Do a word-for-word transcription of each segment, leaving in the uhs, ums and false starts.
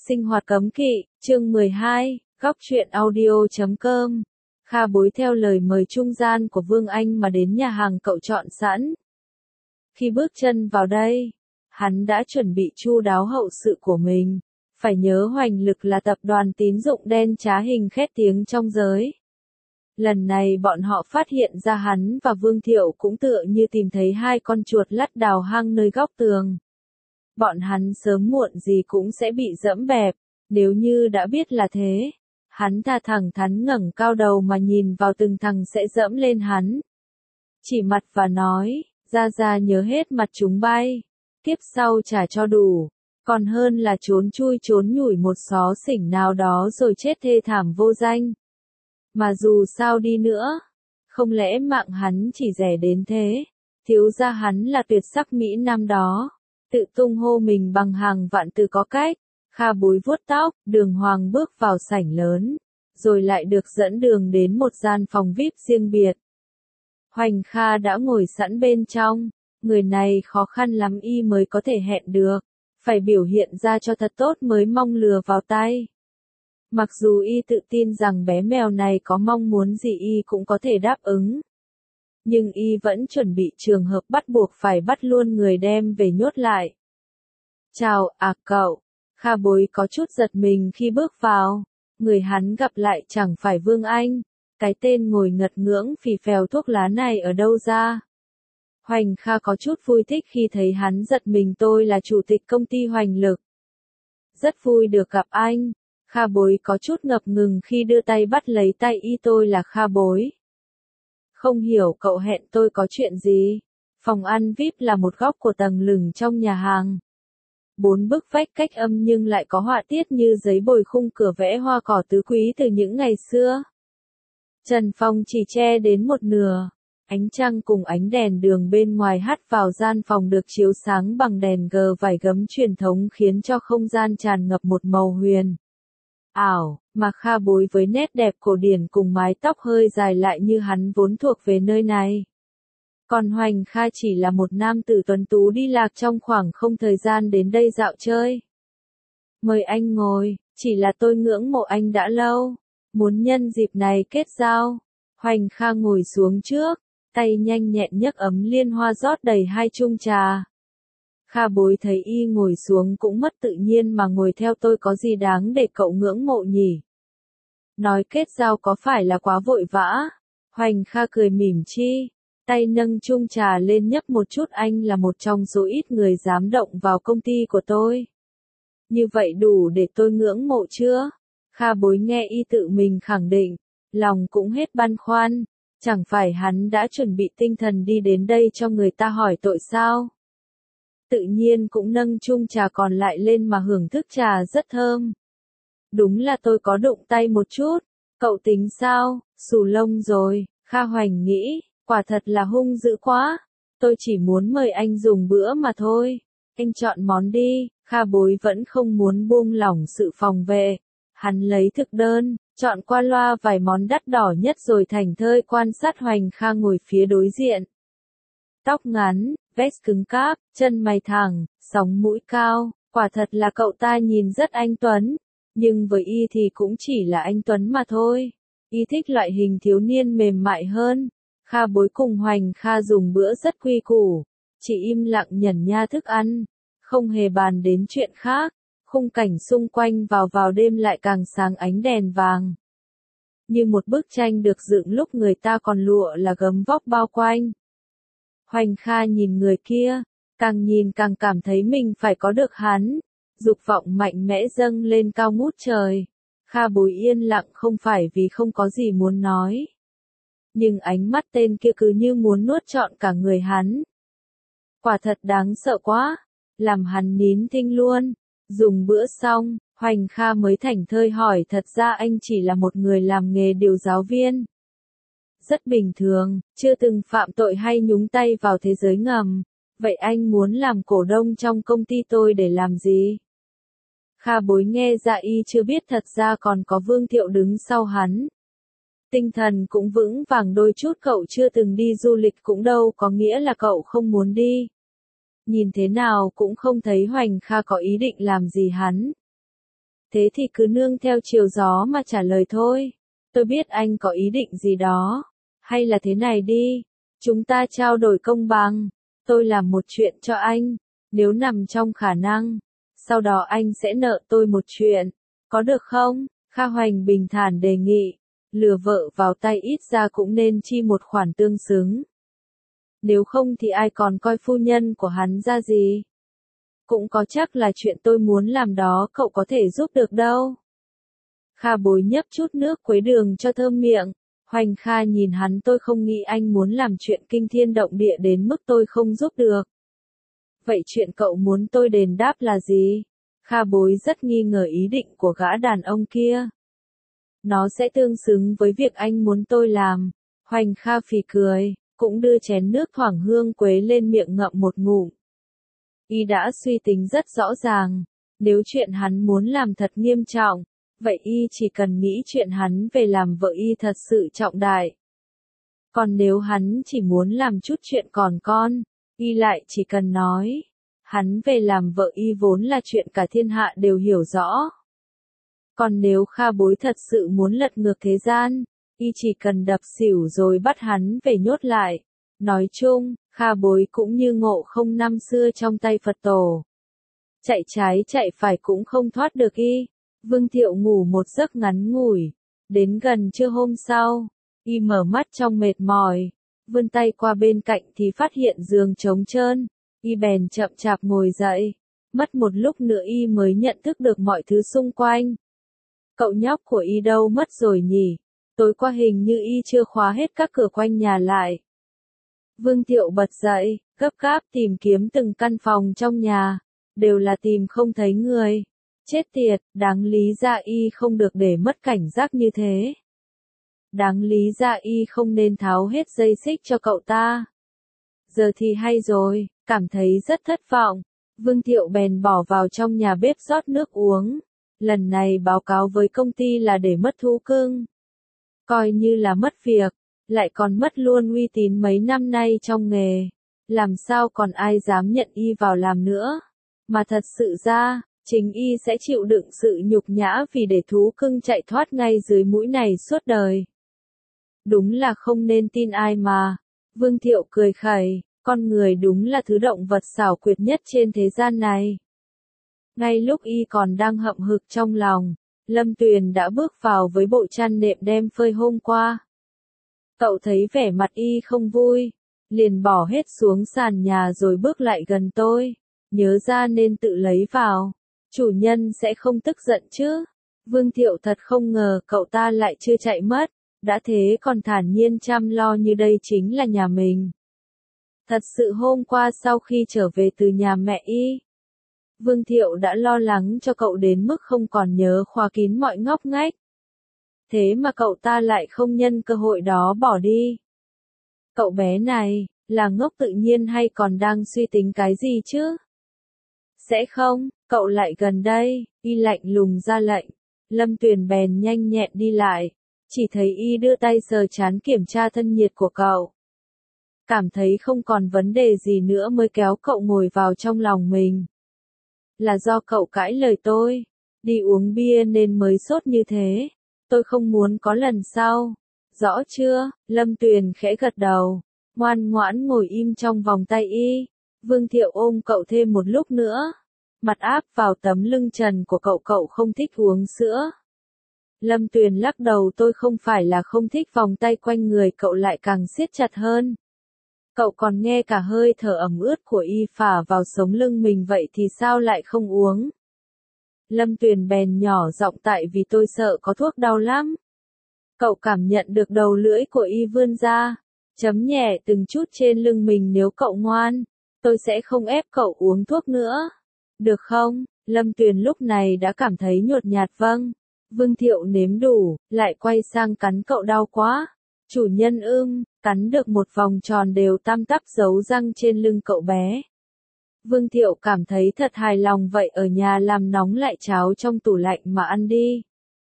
Sinh hoạt cấm kỵ, chương mười hai, góc truyện audio chấm com. Kha Bối theo lời mời trung gian của Vương Anh mà đến nhà hàng cậu chọn sẵn. Khi bước chân vào đây, hắn đã chuẩn bị chu đáo hậu sự của mình. Phải nhớ Hoành Lực là tập đoàn tín dụng đen trá hình khét tiếng trong giới. Lần này bọn họ phát hiện ra hắn và Vương Thiệu cũng tựa như tìm thấy hai con chuột lắt đào hang nơi góc tường. Bọn hắn sớm muộn gì cũng sẽ bị dẫm bẹp, nếu như đã biết là thế. Hắn thà thẳng thắn ngẩng cao đầu mà nhìn vào từng thằng sẽ dẫm lên hắn. Chỉ mặt và nói, ra ra nhớ hết mặt chúng bay, tiếp sau trả cho đủ, còn hơn là trốn chui trốn nhủi một xó xỉnh nào đó rồi chết thê thảm vô danh. Mà dù sao đi nữa, không lẽ mạng hắn chỉ rẻ đến thế, thiếu gia hắn là tuyệt sắc Mỹ Nam đó. Tự tung hô mình bằng hàng vạn từ có cách, Kha Bối vuốt tóc, đường hoàng bước vào sảnh lớn, rồi lại được dẫn đường đến một gian phòng vi ai pi riêng biệt. Hoành Kha đã ngồi sẵn bên trong, người này khó khăn lắm y mới có thể hẹn được, phải biểu hiện ra cho thật tốt mới mong lừa vào tay. Mặc dù y tự tin rằng bé mèo này có mong muốn gì y cũng có thể đáp ứng. Nhưng y vẫn chuẩn bị trường hợp bắt buộc phải bắt luôn người đem về nhốt lại. Chào, à cậu. Kha Bối có chút giật mình khi bước vào. Người hắn gặp lại chẳng phải Vương Anh. Cái tên ngồi ngật ngưỡng phì phèo thuốc lá này ở đâu ra. Hoành Kha có chút vui thích khi thấy hắn giật mình. Tôi là chủ tịch công ty Hoành Lực. Rất vui được gặp anh. Kha Bối có chút ngập ngừng khi đưa tay bắt lấy tay y. Tôi là Kha Bối. Không hiểu cậu hẹn tôi có chuyện gì. Phòng ăn vi ai pi là một góc của tầng lửng trong nhà hàng. Bốn bức vách cách âm nhưng lại có họa tiết như giấy bồi, khung cửa vẽ hoa cỏ tứ quý từ những ngày xưa. Trần phòng chỉ che đến một nửa. Ánh trăng cùng ánh đèn đường bên ngoài hắt vào gian phòng được chiếu sáng bằng đèn gờ vải gấm truyền thống khiến cho không gian tràn ngập một màu huyền ảo, mà Kha Bối với nét đẹp cổ điển cùng mái tóc hơi dài lại như hắn vốn thuộc về nơi này. Còn Hoành Kha chỉ là một nam tử tuấn tú đi lạc trong khoảng không thời gian đến đây dạo chơi. Mời anh ngồi, chỉ là tôi ngưỡng mộ anh đã lâu, muốn nhân dịp này kết giao. Hoành Kha ngồi xuống trước, tay nhanh nhẹn nhấc ấm liên hoa rót đầy hai chung trà. Kha Bối thấy y ngồi xuống cũng mất tự nhiên mà ngồi theo. Tôi có gì đáng để cậu ngưỡng mộ nhỉ? Nói kết giao có phải là quá vội vã? Hoành Kha cười mỉm chi, tay nâng chung trà lên nhấp một chút. Anh là một trong số ít người dám động vào công ty của tôi. Như vậy đủ để tôi ngưỡng mộ chưa? Kha Bối nghe y tự mình khẳng định, lòng cũng hết băn khoăn. Chẳng phải hắn đã chuẩn bị tinh thần đi đến đây cho người ta hỏi tội sao? Tự nhiên cũng nâng chung trà còn lại lên mà hưởng thức trà rất thơm. Đúng là tôi có đụng tay một chút. Cậu tính sao? Xù lông rồi. Kha Hoành nghĩ, quả thật là hung dữ quá. Tôi chỉ muốn mời anh dùng bữa mà thôi. Anh chọn món đi. Kha Bối vẫn không muốn buông lỏng sự phòng vệ. Hắn lấy thực đơn, chọn qua loa vài món đắt đỏ nhất rồi thảnh thơi quan sát Hoành Kha ngồi phía đối diện. Tóc ngắn, vest cứng cáp, chân mày thẳng, sóng mũi cao, quả thật là cậu ta nhìn rất anh tuấn, nhưng với y thì cũng chỉ là anh tuấn mà thôi. Y thích loại hình thiếu niên mềm mại hơn. Kha Bối cùng Hoành Kha dùng bữa rất quy củ, chỉ im lặng nhẩn nha thức ăn, không hề bàn đến chuyện khác. Khung cảnh xung quanh vào vào đêm lại càng sáng ánh đèn vàng. Như một bức tranh được dựng lúc người ta còn lụa là gấm vóc bao quanh. Hoành Kha nhìn người kia, càng nhìn càng cảm thấy mình phải có được hắn. Dục vọng mạnh mẽ dâng lên cao ngút trời. Kha Bối yên lặng không phải vì không có gì muốn nói. Nhưng ánh mắt tên kia cứ như muốn nuốt trọn cả người hắn. Quả thật đáng sợ quá, làm hắn nín thinh luôn. Dùng bữa xong, Hoành Kha mới thảnh thơi hỏi thật ra anh chỉ là một người làm nghề điều giáo viên. Rất bình thường, chưa từng phạm tội hay nhúng tay vào thế giới ngầm. Vậy anh muốn làm cổ đông trong công ty tôi để làm gì? Kha Bối nghe ra y chưa biết thật ra còn có Vương Thiệu đứng sau hắn. Tinh thần cũng vững vàng đôi chút. Cậu chưa từng đi du lịch cũng đâu có nghĩa là cậu không muốn đi. Nhìn thế nào cũng không thấy Hoành Kha có ý định làm gì hắn. Thế thì cứ nương theo chiều gió mà trả lời thôi. Tôi biết anh có ý định gì đó. Hay là thế này đi. Chúng ta trao đổi công bằng. Tôi làm một chuyện cho anh. Nếu nằm trong khả năng. Sau đó anh sẽ nợ tôi một chuyện. Có được không? Kha Hoành bình thản đề nghị. Lừa vợ vào tay ít ra cũng nên chi một khoản tương xứng. Nếu không thì ai còn coi phu nhân của hắn ra gì? Cũng có chắc là chuyện tôi muốn làm đó cậu có thể giúp được đâu. Kha Bối nhấp chút nước quấy đường cho thơm miệng. Hoành Kha nhìn hắn, tôi không nghĩ anh muốn làm chuyện kinh thiên động địa đến mức tôi không giúp được. Vậy chuyện cậu muốn tôi đền đáp là gì? Kha Bối rất nghi ngờ ý định của gã đàn ông kia. Nó sẽ tương xứng với việc anh muốn tôi làm. Hoành Kha phì cười, cũng đưa chén nước thoảng hương quế lên miệng ngậm một ngụm. Y đã suy tính rất rõ ràng, nếu chuyện hắn muốn làm thật nghiêm trọng, vậy Y chỉ cần nghĩ chuyện hắn về làm vợ Y thật sự trọng đại. Còn nếu hắn chỉ muốn làm chút chuyện còn con, Y lại chỉ cần nói, hắn về làm vợ Y vốn là chuyện cả thiên hạ đều hiểu rõ. Còn nếu Kha Bối thật sự muốn lật ngược thế gian, Y chỉ cần đập xỉu rồi bắt hắn về nhốt lại. Nói chung, Kha Bối cũng như Ngộ Không năm xưa trong tay Phật tổ. Chạy trái chạy phải cũng không thoát được Y. Vương Thiệu ngủ một giấc ngắn ngủi. Đến gần trưa hôm sau, Y mở mắt trong mệt mỏi. Vươn tay qua bên cạnh thì phát hiện giường trống trơn. Y bèn chậm chạp ngồi dậy. Mất một lúc nữa Y mới nhận thức được mọi thứ xung quanh. Cậu nhóc của Y đâu mất rồi nhỉ? Tối qua hình như Y chưa khóa hết các cửa quanh nhà lại. Vương Thiệu bật dậy, gấp gáp tìm kiếm từng căn phòng trong nhà. Đều là tìm không thấy người. Chết tiệt, đáng lý ra Y không được để mất cảnh giác như thế. Đáng lý ra Y không nên tháo hết dây xích cho cậu ta. Giờ thì hay rồi, cảm thấy rất thất vọng. Vương Thiệu bèn bỏ vào trong nhà bếp rót nước uống. Lần này báo cáo với công ty là để mất thú cưng. Coi như là mất việc, lại còn mất luôn uy tín mấy năm nay trong nghề. Làm sao còn ai dám nhận Y vào làm nữa. Mà thật sự ra, chính Y sẽ chịu đựng sự nhục nhã vì để thú cưng chạy thoát ngay dưới mũi này suốt đời. Đúng là không nên tin ai mà. Vương Thiệu cười khẩy, con người đúng là thứ động vật xảo quyệt nhất trên thế gian này. Ngay lúc Y còn đang hậm hực trong lòng, Lâm Tuyền đã bước vào với bộ chăn nệm đem phơi hôm qua. Cậu thấy vẻ mặt Y không vui, liền bỏ hết xuống sàn nhà rồi bước lại gần tôi. Nhớ ra nên tự lấy vào, chủ nhân sẽ không tức giận chứ. Vương Thiệu thật không ngờ cậu ta lại chưa chạy mất, đã thế còn thản nhiên chăm lo như đây chính là nhà mình. Thật sự hôm qua sau khi trở về từ nhà mẹ Y, Vương Thiệu đã lo lắng cho cậu đến mức không còn nhớ khóa kín mọi ngóc ngách. Thế mà cậu ta lại không nhân cơ hội đó bỏ đi. Cậu bé này, là ngốc tự nhiên hay còn đang suy tính cái gì chứ? Sẽ không, cậu lại gần đây. Y lạnh lùng ra lệnh. Lâm Tuyền bèn nhanh nhẹn đi lại. Chỉ thấy Y đưa tay sờ trán kiểm tra thân nhiệt của cậu. Cảm thấy không còn vấn đề gì nữa mới kéo cậu ngồi vào trong lòng mình. Là do cậu cãi lời tôi, đi uống bia nên mới sốt như thế. Tôi không muốn có lần sau. Rõ chưa? Lâm Tuyền khẽ gật đầu, ngoan ngoãn ngồi im trong vòng tay Y. Vương Thiệu ôm cậu thêm một lúc nữa. Mặt áp vào tấm lưng trần của cậu. Cậu không thích uống sữa. Lâm Tuyền lắc đầu, tôi không phải là không thích, vòng tay quanh người cậu lại càng siết chặt hơn. Cậu còn nghe cả hơi thở ẩm ướt của Y phả vào sống lưng mình, vậy thì sao lại không uống? Lâm Tuyền bèn nhỏ giọng, tại vì tôi sợ có thuốc đau lắm. Cậu cảm nhận được đầu lưỡi của Y vươn ra, chấm nhẹ từng chút trên lưng mình. Nếu cậu ngoan, tôi sẽ không ép cậu uống thuốc nữa. Được không? Lâm Tuyền lúc này đã cảm thấy nhột nhạt. Vâng. Vương Thiệu nếm đủ, lại quay sang cắn cậu. Đau quá. Chủ nhân ưm, cắn được một vòng tròn đều tăm tắp dấu răng trên lưng cậu bé. Vương Thiệu cảm thấy thật hài lòng. Vậy ở nhà làm nóng lại cháo trong tủ lạnh mà ăn đi.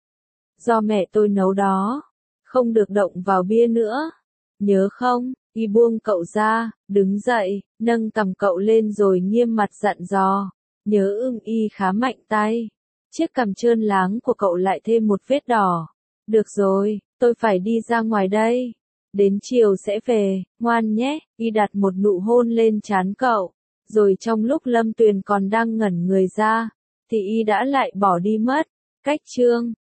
Do mẹ tôi nấu đó. Không được động vào bia nữa. Nhớ không? Y buông cậu ra, đứng dậy, nâng cằm cậu lên rồi nghiêm mặt dặn dò. Nhớ ưm. Y khá mạnh tay. chiếc cằm trơn láng của cậu lại thêm một vết đỏ. Được rồi, tôi phải đi ra ngoài đây. Đến chiều sẽ về, ngoan nhé. Y đặt một nụ hôn lên trán cậu. Rồi trong lúc Lâm Tuyền còn đang ngẩn người ra, thì Y đã lại bỏ đi mất. Cách chương